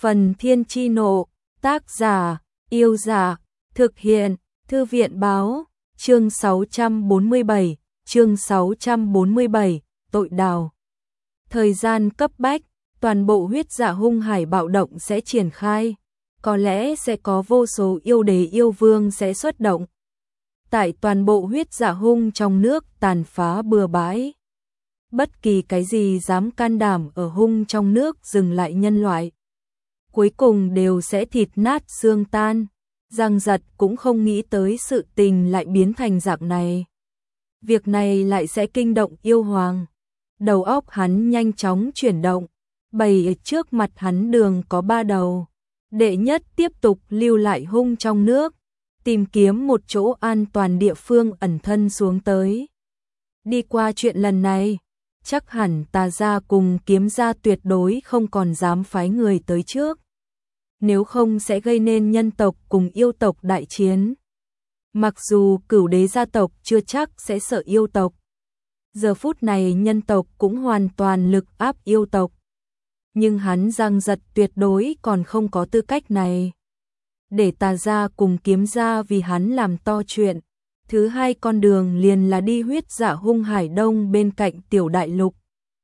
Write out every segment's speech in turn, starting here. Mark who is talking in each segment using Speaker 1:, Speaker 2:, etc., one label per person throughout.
Speaker 1: Phần Thiên Chi Nộ, tác giả, Yêu Dạ, thực hiện, Thư viện Báo, chương 647, tội đào. Thời gian cấp bách, toàn bộ huyết dạ hung hải bạo động sẽ triển khai, có lẽ sẽ có vô số yêu đế yêu vương sẽ xuất động. Tại toàn bộ huyết dạ hung trong nước tàn phá bừa bãi. Bất kỳ cái gì dám can đảm ở hung trong nước dừng lại nhân loại, cuối cùng đều sẽ thịt nát xương tan. Giang Giật cũng không nghĩ tới sự tình lại biến thành dạng này. Việc này lại sẽ kinh động yêu hoàng. Đầu óc hắn nhanh chóng chuyển động, bày trước mặt hắn đường có 3 đầu. Đệ nhất tiếp tục lưu lại hung trong nước, tìm kiếm một chỗ an toàn địa phương ẩn thân xuống tới. Đi qua chuyện lần này, chắc hẳn Tà gia cùng Kiếm gia tuyệt đối không còn dám phái người tới trước. Nếu không sẽ gây nên nhân tộc cùng yêu tộc đại chiến. Mặc dù Cửu Đế gia tộc chưa chắc sẽ sợ yêu tộc. Giờ phút này nhân tộc cũng hoàn toàn lực áp yêu tộc. Nhưng hắn Giang Giật tuyệt đối còn không có tư cách này. Để Tà gia cùng Kiếm gia vì hắn làm to chuyện. Thứ hai con đường liền là đi huyết dạ hung hải đông bên cạnh tiểu đại lục.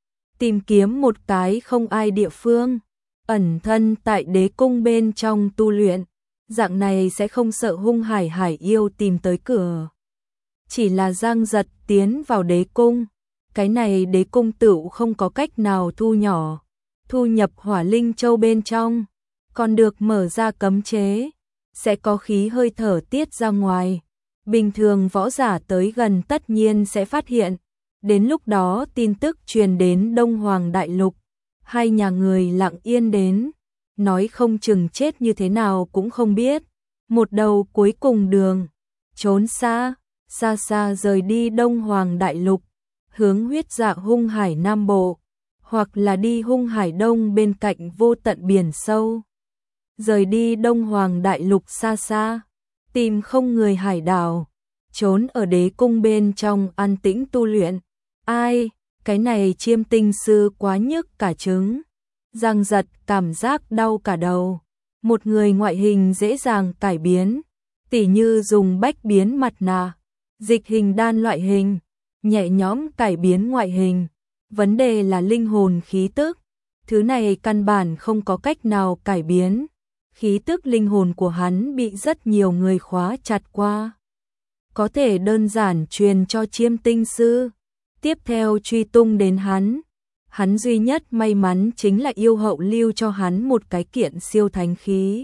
Speaker 1: Tìm kiếm một cái không ai địa phương, ẩn thân tại đế cung bên trong tu luyện. Dạng này sẽ không sợ hung hải hải yêu tìm tới cửa. Chỉ là Giang Giật tiến vào đế cung. Cái này đế cung tựu không có cách nào thu nhỏ. Thu nhập hỏa linh châu bên trong. Còn được mở ra cấm chế. Sẽ có khí hơi thở tiết ra ngoài. Bình thường võ giả tới gần tất nhiên sẽ phát hiện. Đến lúc đó tin tức truyền đến Đông Hoàng Đại Lục. Hai nhà người lặng yên đến. Nói không chừng chết như thế nào cũng không biết. Một đầu cuối cùng đường. Trốn xa, xa xa rời đi Đông Hoàng Đại Lục. Hướng huyết dạ hung hải Nam Bộ. Hoặc là đi hung hải đông bên cạnh vô tận biển sâu. Rời đi Đông Hoàng Đại Lục xa xa. Tìm không người hải đảo. Trốn ở đế cung bên trong an tĩnh tu luyện. Ai, cái này Chiêm Tinh sư quá nhức cả trứng. Giang Giật cảm giác đau cả đầu. Một người ngoại hình dễ dàng cải biến, tỉ như dùng bách biến mặt nạ, dịch hình đan loại hình, nhẹ nhõm cải biến ngoại hình. Vấn đề là linh hồn khí tức. Thứ này căn bản không có cách nào cải biến. Khí tức linh hồn của hắn bị rất nhiều người khóa chặt qua. Có thể đơn giản truyền cho Chiêm Tinh sư. Tiếp theo truy tung đến hắn. Hắn duy nhất may mắn chính là yêu hậu lưu cho hắn một cái kiện siêu thánh khí.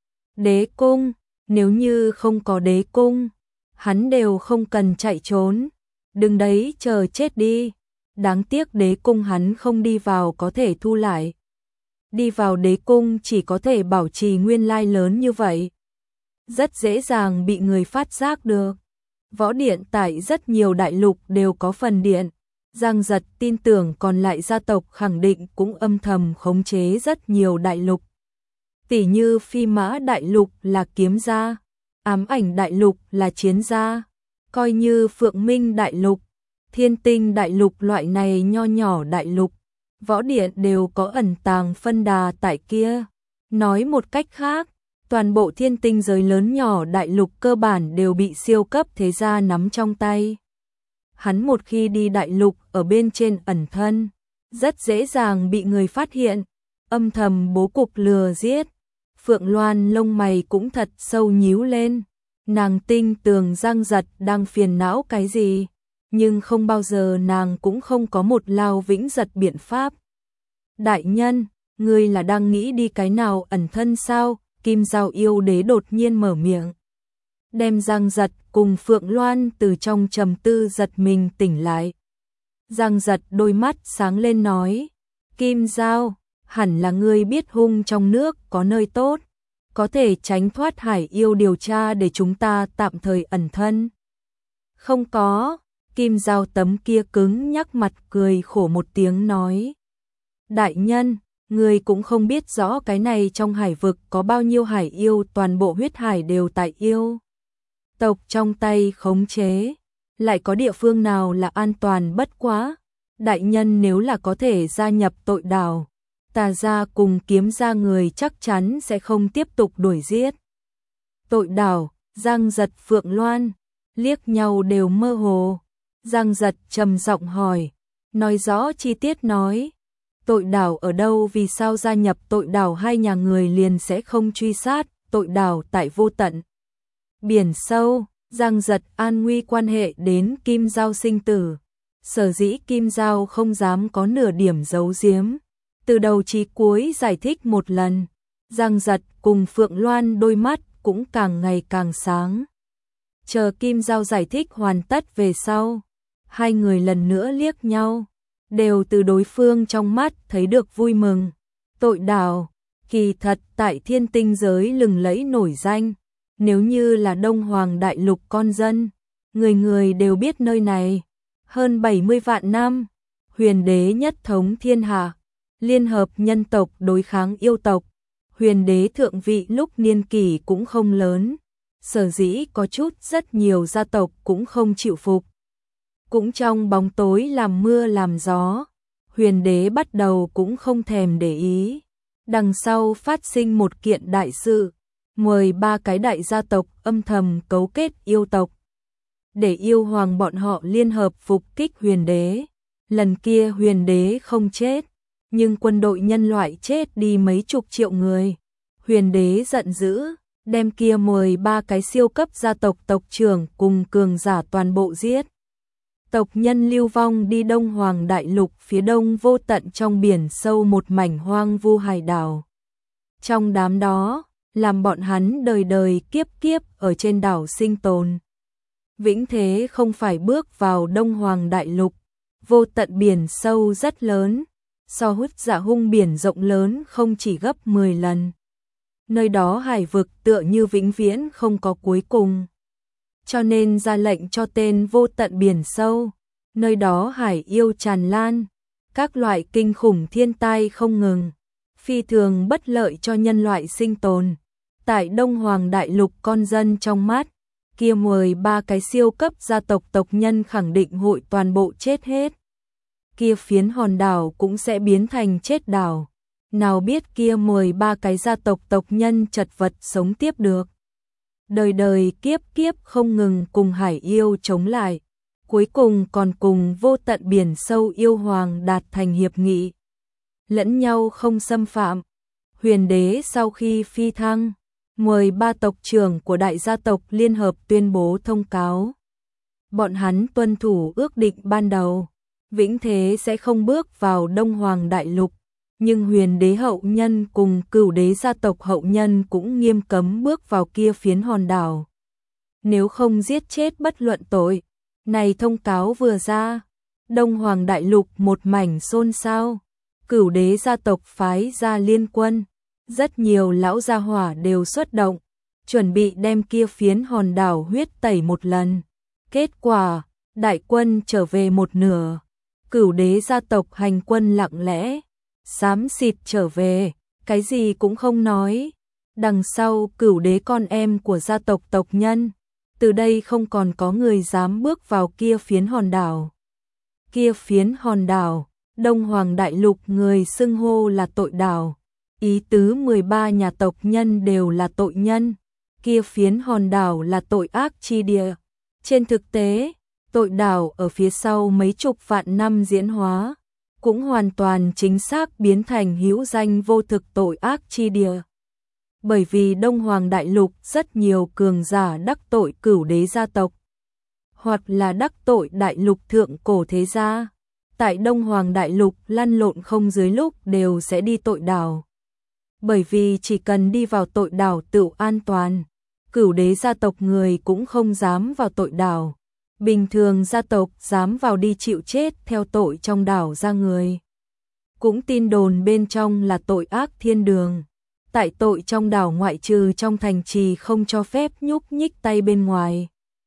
Speaker 1: Đế cung, nếu như không có đế cung, hắn đều không cần chạy trốn. Đừng đấy chờ chết đi. Đáng tiếc đế cung hắn không đi vào có thể thu lại. Đi vào đế cung chỉ có thể bảo trì nguyên lai lớn như vậy. Rất dễ dàng bị người phát giác được. Võ điện tại rất nhiều đại lục đều có phần điện. Giang Giật tin tưởng còn lại gia tộc khẳng định cũng âm thầm khống chế rất nhiều đại lục. Tỉ như Phi Mã Đại Lục là Kiếm gia, Ám Ảnh Đại Lục là Chiến gia, coi như Phượng Minh Đại Lục, Thiên Tinh Đại Lục loại này nho nhỏ đại lục. Võ điện đều có ẩn tàng phân đà tại kia. Nói một cách khác, toàn bộ thiên tinh giới lớn nhỏ đại lục cơ bản đều bị siêu cấp thế gia nắm trong tay. Hắn một khi đi đại lục ở bên trên ẩn thân, rất dễ dàng bị người phát hiện, âm thầm bố cục lừa giết. Phượng Loan lông mày cũng thật sâu nhíu lên. Nàng tinh tường Giang Giật đang phiền não cái gì, nhưng không bao giờ nàng cũng không có một lao vĩnh giật biện pháp. Đại nhân, ngươi là đang nghĩ đi cái nào ẩn thân sao? Kim Giao yêu đế đột nhiên mở miệng. Đem Giang Giật cùng Phượng Loan từ trong trầm tư giật mình tỉnh lại. Giang Giật đôi mắt sáng lên nói. Kim Giao, hẳn là ngươi biết hung trong nước có nơi tốt. Có thể tránh thoát hải yêu điều tra để chúng ta tạm thời ẩn thân. Không có. Kim Giao tấm kia cứng nhắc mặt cười khổ một tiếng nói. Đại nhân, người cũng không biết rõ cái này trong hải vực có bao nhiêu hải yêu, toàn bộ huyết hải đều tại yêu tộc trong tay khống chế. Lại có địa phương nào là an toàn bất quá. Đại nhân nếu là có thể gia nhập tội đảo, Tà gia cùng Kiếm gia người chắc chắn sẽ không tiếp tục đuổi giết. Tội đảo, Giang Giật, Phượng Loan liếc nhau đều mơ hồ. Giang Giật trầm giọng hỏi, nói rõ chi tiết nói. Tội đảo ở đâu, vì sao gia nhập tội đảo hai nhà người liền sẽ không truy sát? Tội đảo tại vô tận biển sâu. Giang Giật an nguy quan hệ đến Kim Giao sinh tử. Sở dĩ Kim Giao không dám có nửa điểm giấu giếm, từ đầu chí cuối giải thích một lần. Giang Giật cùng Phượng Loan đôi mắt cũng càng ngày càng sáng. Chờ Kim Giao giải thích hoàn tất về sau, hai người lần nữa liếc nhau, đều từ đối phương trong mắt thấy được vui mừng. Tội đảo, kỳ thật tại Thiên Tinh giới lừng lẫy nổi danh, nếu như là Đông Hoàng Đại Lục con dân, người người đều biết nơi này. Hơn 70 vạn năm, Huyền Đế nhất thống thiên hạ, liên hợp nhân tộc đối kháng yêu tộc. Huyền Đế thượng vị lúc niên kỷ cũng không lớn, sở dĩ có chút rất nhiều gia tộc cũng không chịu phục. Cũng trong bóng tối làm mưa làm gió, Huyền Đế bắt đầu cũng không thèm để ý. Đằng sau phát sinh một kiện đại sự, mời 3 cái đại gia tộc âm thầm cấu kết yêu tộc, để yêu hoàng bọn họ liên hợp phục kích Huyền Đế. Lần kia Huyền Đế không chết, nhưng quân đội nhân loại chết đi mấy chục triệu người. Huyền Đế giận dữ, đem kia 13 cái siêu cấp gia tộc tộc trưởng cùng cường giả toàn bộ giết. Tộc nhân lưu vong đi Đông Hoàng Đại Lục phía đông vô tận trong biển sâu một mảnh hoang vu hải đảo. Trong đám đó, làm bọn hắn đời đời kiếp kiếp ở trên đảo sinh tồn. Vĩnh thế không phải bước vào Đông Hoàng Đại Lục, vô tận biển sâu rất lớn, so Hút Dạ Hung biển rộng lớn không chỉ gấp 10 lần. Nơi đó hải vực tựa như vĩnh viễn không có cuối cùng, cho nên ra lệnh cho tên vô tận biển sâu. Nơi đó hải yêu tràn lan, các loại kinh khủng thiên tai không ngừng, phi thường bất lợi cho nhân loại sinh tồn. Tại Đông Hoàng Đại Lục con dân trong mắt, kia 13 cái siêu cấp gia tộc tộc nhân khẳng định hội toàn bộ chết hết. Kia phiến hòn đảo cũng sẽ biến thành chết đảo. Nào biết kia 13 cái gia tộc tộc nhân chật vật sống tiếp được. Đời đời kiếp kiếp không ngừng cùng hải yêu chống lại. Cuối cùng còn cùng vô tận biển sâu yêu hoàng đạt thành hiệp nghị. Lẫn nhau không xâm phạm. Huyền Đế sau khi phi thăng, 13 tộc trưởng của đại gia tộc liên hợp tuyên bố thông cáo. Bọn hắn tuân thủ ước định ban đầu, vĩnh thế sẽ không bước vào Đông Hoàng Đại Lục, nhưng Huyền Đế hậu nhân cùng Cửu Đế gia tộc hậu nhân cũng nghiêm cấm bước vào kia phiến hòn đảo. Nếu không giết chết bất luận tội. Này thông cáo vừa ra, Đông Hoàng Đại Lục một mảnh xôn xao. Cửu Đế gia tộc phái ra liên quân, rất nhiều lão gia hỏa đều xuất động, chuẩn bị đem kia phiến hòn đảo huyết tẩy một lần. Kết quả, đại quân trở về một nửa, Cửu Đế gia tộc hành quân lặng lẽ, xám xịt trở về, cái gì cũng không nói. Đằng sau Cửu Đế con em của gia tộc tộc nhân, từ đây không còn có người dám bước vào kia phiến hòn đảo. Kia phiến hòn đảo, Đông Hoàng Đại Lục người xưng hô là tội đảo. Ý tứ 13 nhà tộc nhân đều là tội nhân. Kia phiến hòn đảo là tội ác chi địa. Trên thực tế, tội đảo ở phía sau mấy chục vạn năm diễn hóa, cũng hoàn toàn chính xác biến thành hữu danh vô thực tội ác chi địa. Bởi vì Đông Hoàng Đại Lục rất nhiều cường giả đắc tội Cửu Đế gia tộc, hoặc là đắc tội Đại Lục thượng cổ thế gia. Tại Đông Hoàng Đại Lục lăn lộn không dưới lúc đều sẽ đi tội đảo. Bởi vì chỉ cần đi vào tội đảo tự an toàn, Cửu Đế gia tộc người cũng không dám vào tội đảo. Bình thường gia tộc dám vào đi chịu chết theo tội trong đảo ra người. Cũng tin đồn bên trong là tội ác thiên đường. Tại tội trong đảo ngoại trừ trong thành trì không cho phép nhúc nhích tay bên ngoài.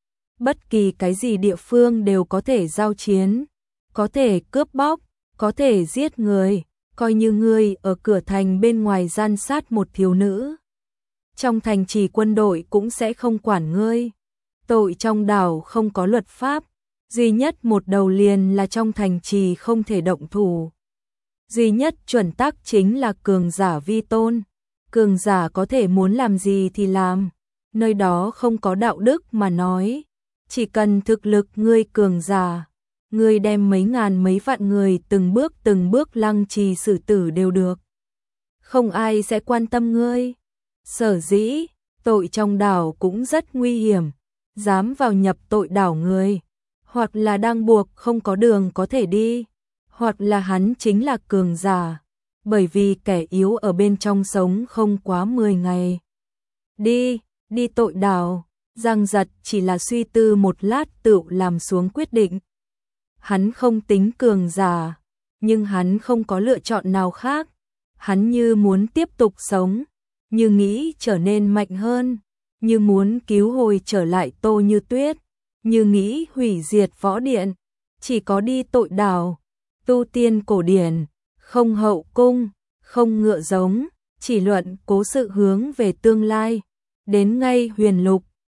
Speaker 1: Bất kỳ cái gì địa phương đều có thể giao chiến, có thể cướp bóc, có thể giết người, coi như ngươi ở cửa thành bên ngoài gian sát một thiếu nữ. Trong thành trì quân đội cũng sẽ không quản ngươi. Tội trong đảo không có luật pháp, duy nhất một đầu liền là trong thành trì không thể động thủ. Duy nhất chuẩn tắc chính là cường giả vi tôn. Cường giả có thể muốn làm gì thì làm, nơi đó không có đạo đức mà nói. Chỉ cần thực lực ngươi cường giả, ngươi đem mấy ngàn mấy vạn người từng bước lăng trì xử tử đều được. Không ai sẽ quan tâm ngươi. Sở dĩ, tội trong đảo cũng rất nguy hiểm, dám vào nhập tội đảo người, hoặc là đang buộc không có đường có thể đi, hoặc là hắn chính là cường giả, bởi vì kẻ yếu ở bên trong sống không quá 10 ngày. Đi tội đảo, Giang Giật chỉ là suy tư một lát tựu làm xuống quyết định. Hắn không tính cường giả, nhưng hắn không có lựa chọn nào khác. Hắn như muốn tiếp tục sống, như nghĩ trở nên mạnh hơn, như muốn cứu hồi trở lại Tô Như Tuyết, như nghĩ hủy diệt võ điện. Chỉ có đi tội đảo, tu tiên cổ điển, không hậu cung, không ngựa giống, chỉ luận cố sự hướng về tương lai. Đến ngay huyền lục,